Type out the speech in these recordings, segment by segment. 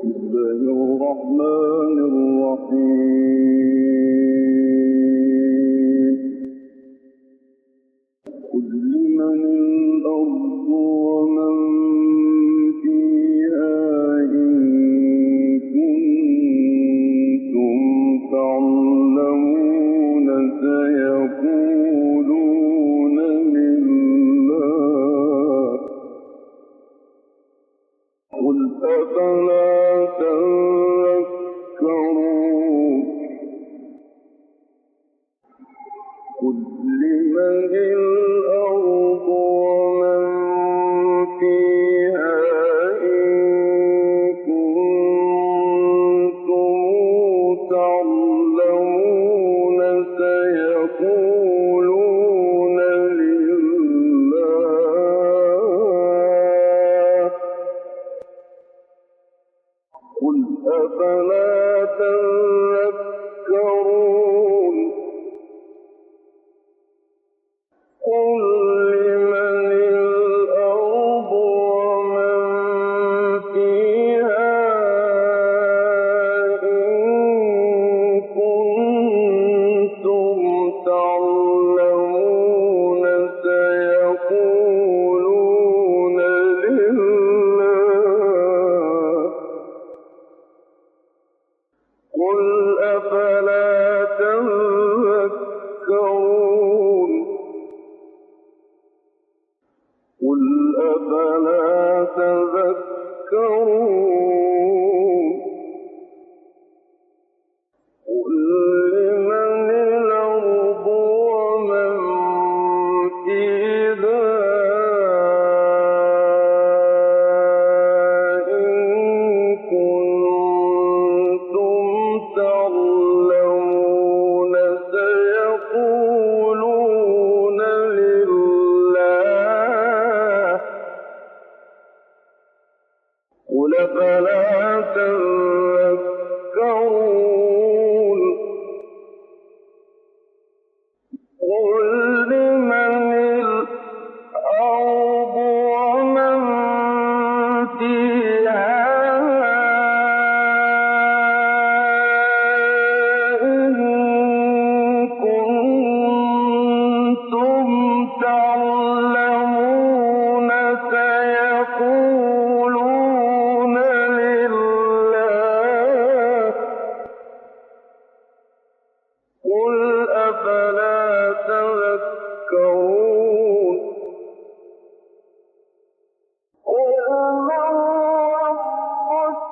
الله الرحمن الرحيم قل لمن الأرض ومن فيها إن كنتم تعلمون سيقولون لله قل أفلا تذكرون قل لمن الأرض ومن فيها إن كنتم تعلمون سيقولون لله قل أفلا تذكرون قل لمن الأرض ومن فيها إن كنتم تعلمون سيقولون لله قل أفلا تذكرون قل أفلا تذكرون قل لمن الأرض ومن فيها إن كنتم تعلمون سيقولون لله قل أفلا تذكرون قل لمن الأرض ومن فيها إن كنتم تعلمون سيقولون لله قل أفلا تذكرون قل من رب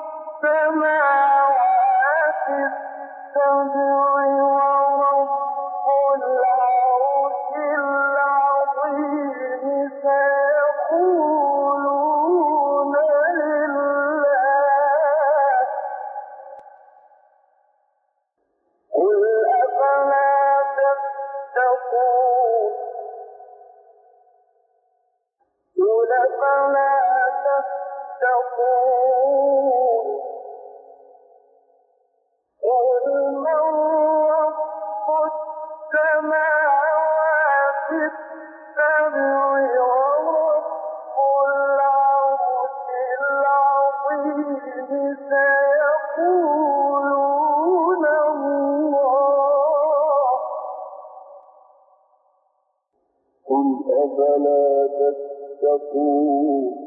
السماوات السبع ورب العرش العظيم سيقولون لله قل أفلا تتقون قل أفلا تتقون قل من رب السماوات السبع ورب العرش العظيم سيقولون الله قل أفلا تتقون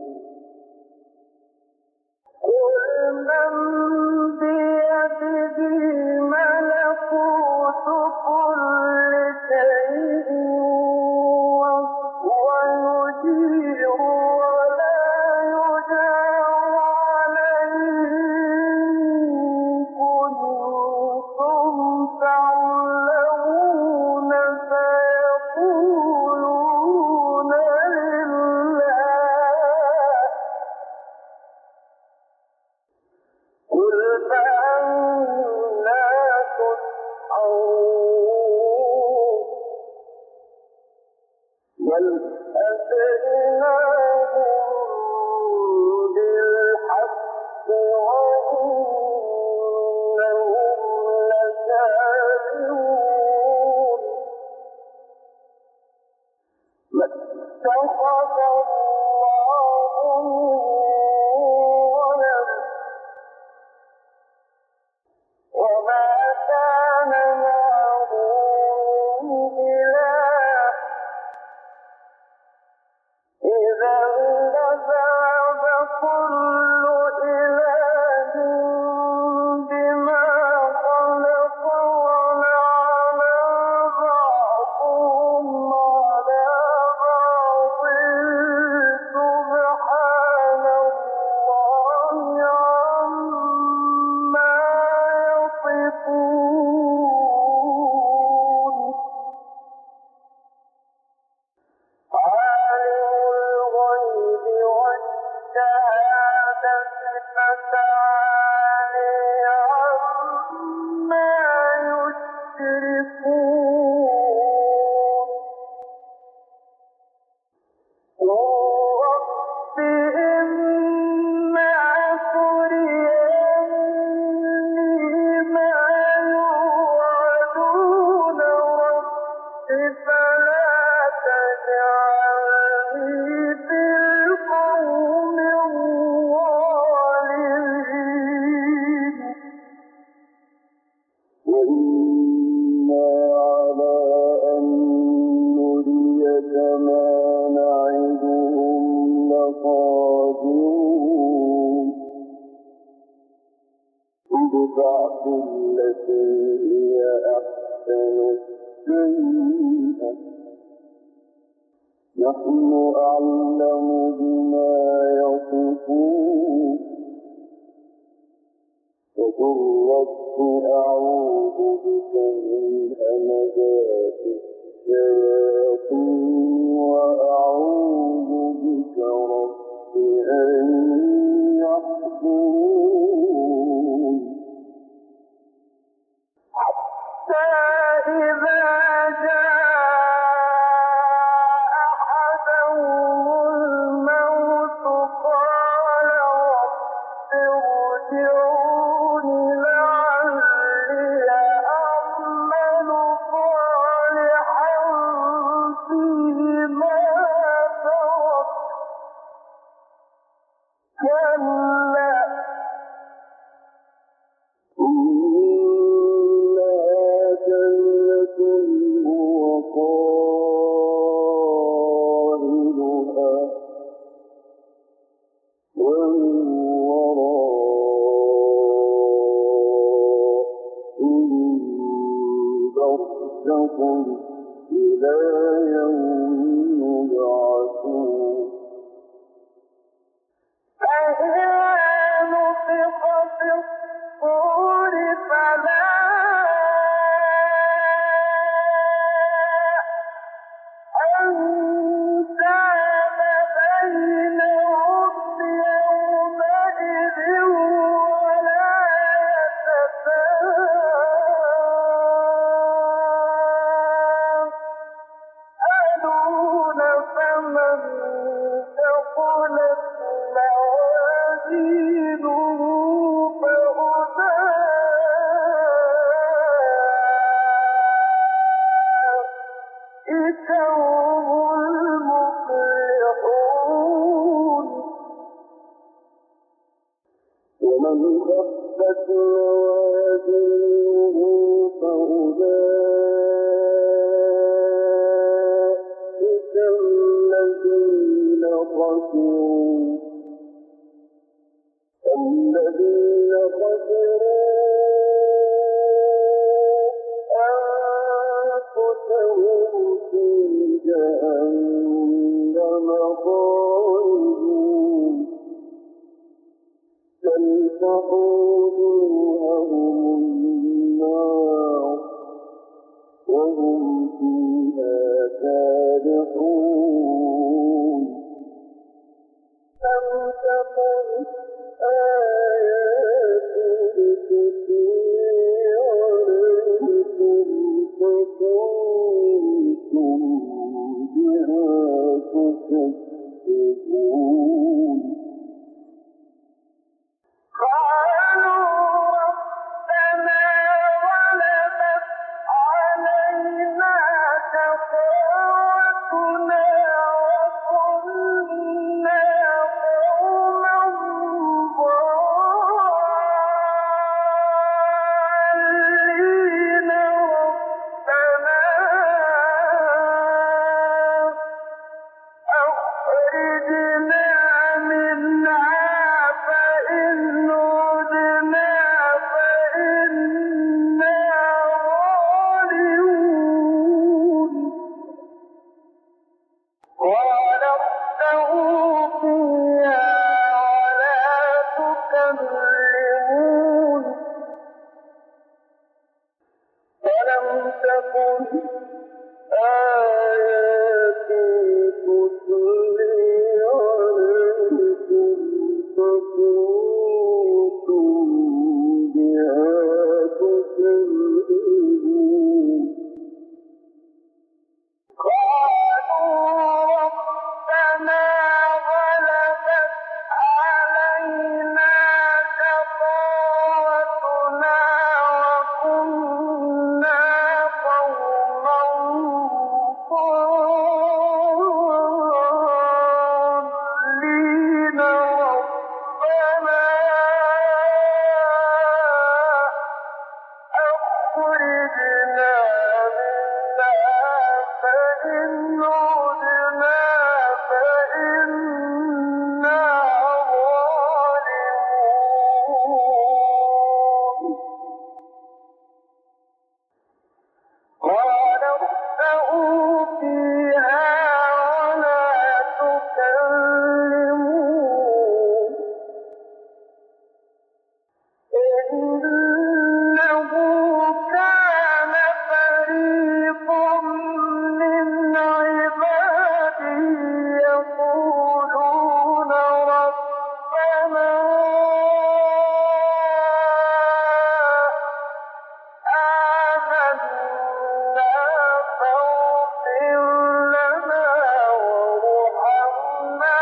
قل من بيده ملكوت كل شيء وهو يجير ولا يجار عليه إن كنتم تعلمون سيقولون لله قل فأنى تسحرون بل أتيناهم بالحق وإنهم لكاذبون ما اتخذ الله من ولد فتعالي عما يشركون رب إما تريني ما يوعدون رب فلا تجعلني في القوم الظالمين وإنا على أن نريك ما نعدهم لقادرون ادفع بالتي هي أحسن السيئة نحن أعلم بما يصفون وقل رب أعوذ بك من همزات الشياطين وأعوذ بك رب أن يحضرون حتى إذا جاء أحدهم الموت قال رب ارجعون لعلي أعمل صالحا فيما تركت كلا إنها كلمة هو قائلها ومن ورائهم برزخ إلى يوم يبعثون فإذا نفخ في الصور فلا أنساب بينهم يومئذ ولا يتساءلون فمن ثقلت موازينه فأولئك هم المفلحون ومن خفت موازينه فأولئك الذين خسروا أنفسهم في جهنم خالدون تلفح وجوههم النار وهم فيها كادحون لم تكن آياتي تتلى عليكم فكنتم بها تكذبون قالوا ربنا غلبت علينا شقوتنا وكنا قوما ضالين ربنا أخرجنا منها فإن عدنا فإنا ظالمون قال اخسئوا فيها ولا تكلمون فلم تكن آياتي تتلى عليكم فكنتم قال اخسئوا فيها ولا تكلمون إنه كان فريق من عبادي يقولون ربنا آمنا فاغفر لنا وارحمنا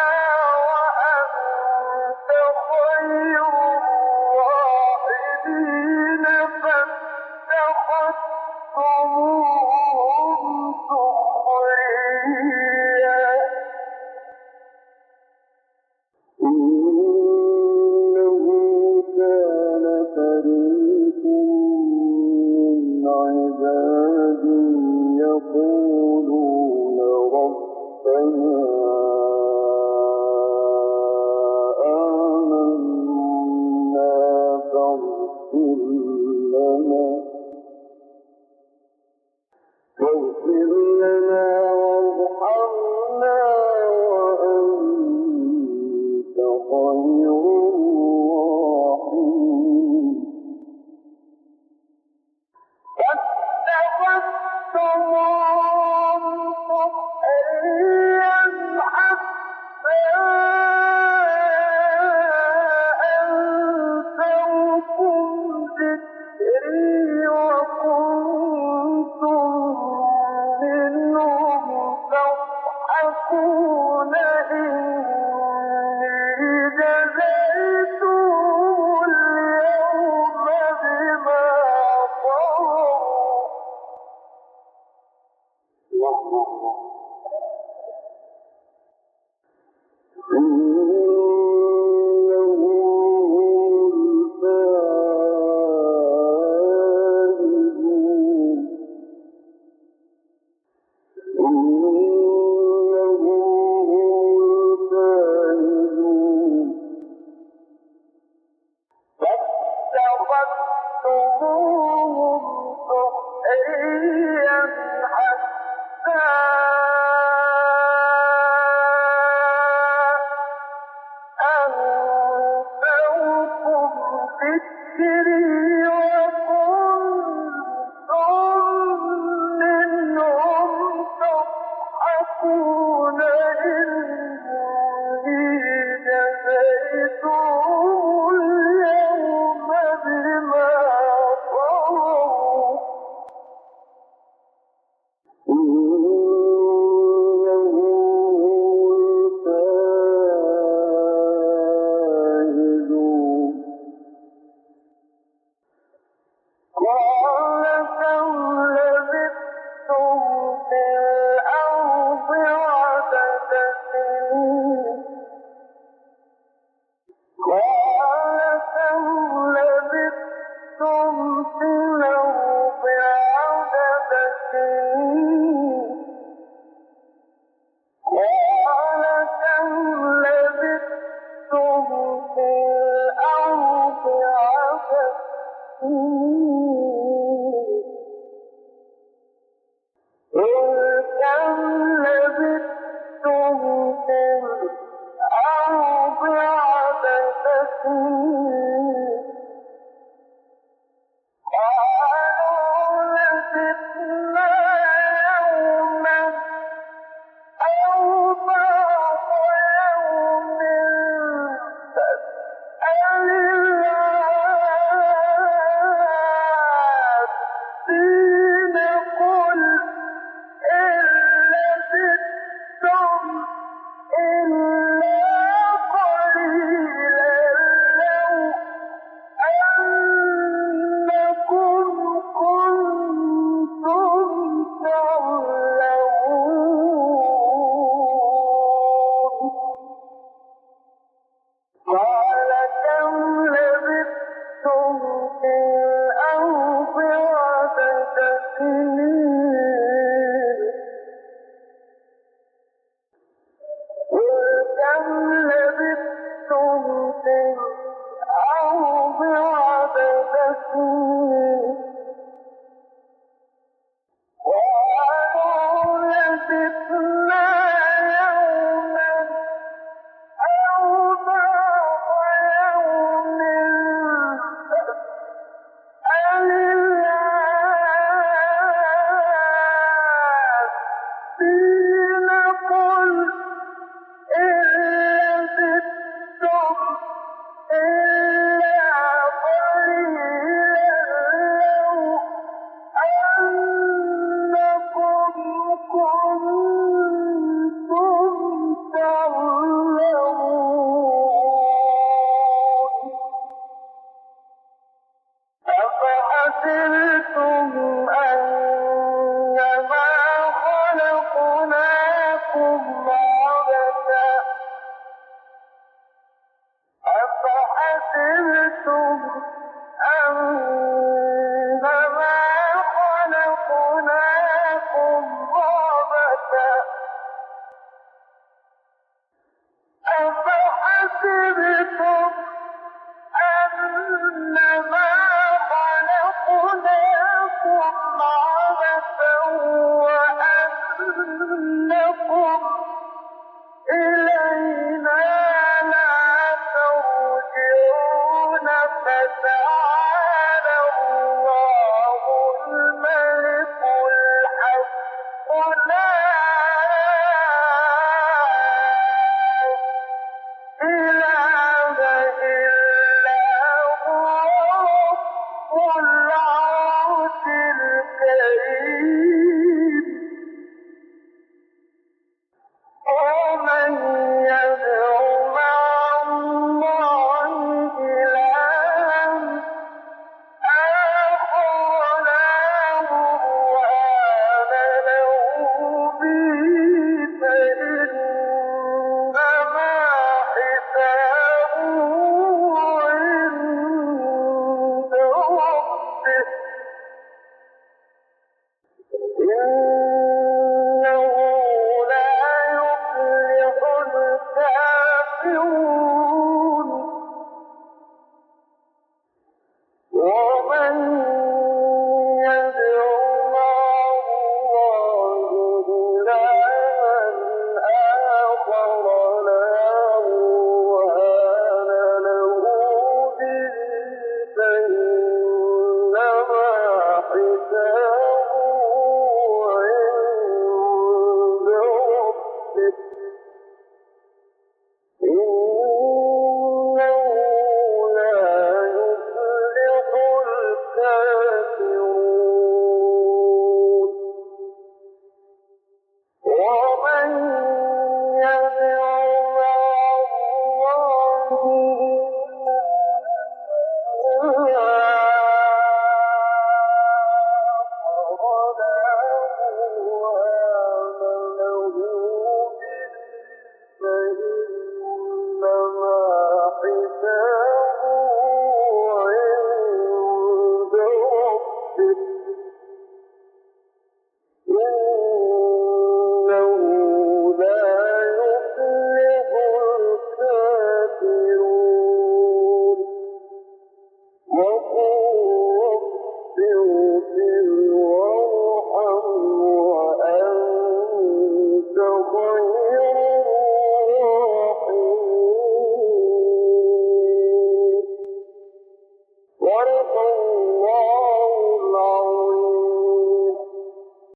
وأنت خير الراحمين فاتخذتموهم سخريا إنه كان فريق من عبادي يقولون ربنا آمنا فاغفر لنا وارحمنا وأنت خير الراحمين فاتخذتموهم سخريا حتى أنسوكم ذكري وكنتم منهم تضحكون إني جزيتهم اليوم بما صبروا إنهم هم الفائزون إنهم هم الفائزون فاتخذتموهم سخريا حتى أنسوكم ذكري وكنتم منهم تضحكون إني جزيتهم اليوم بما صبروا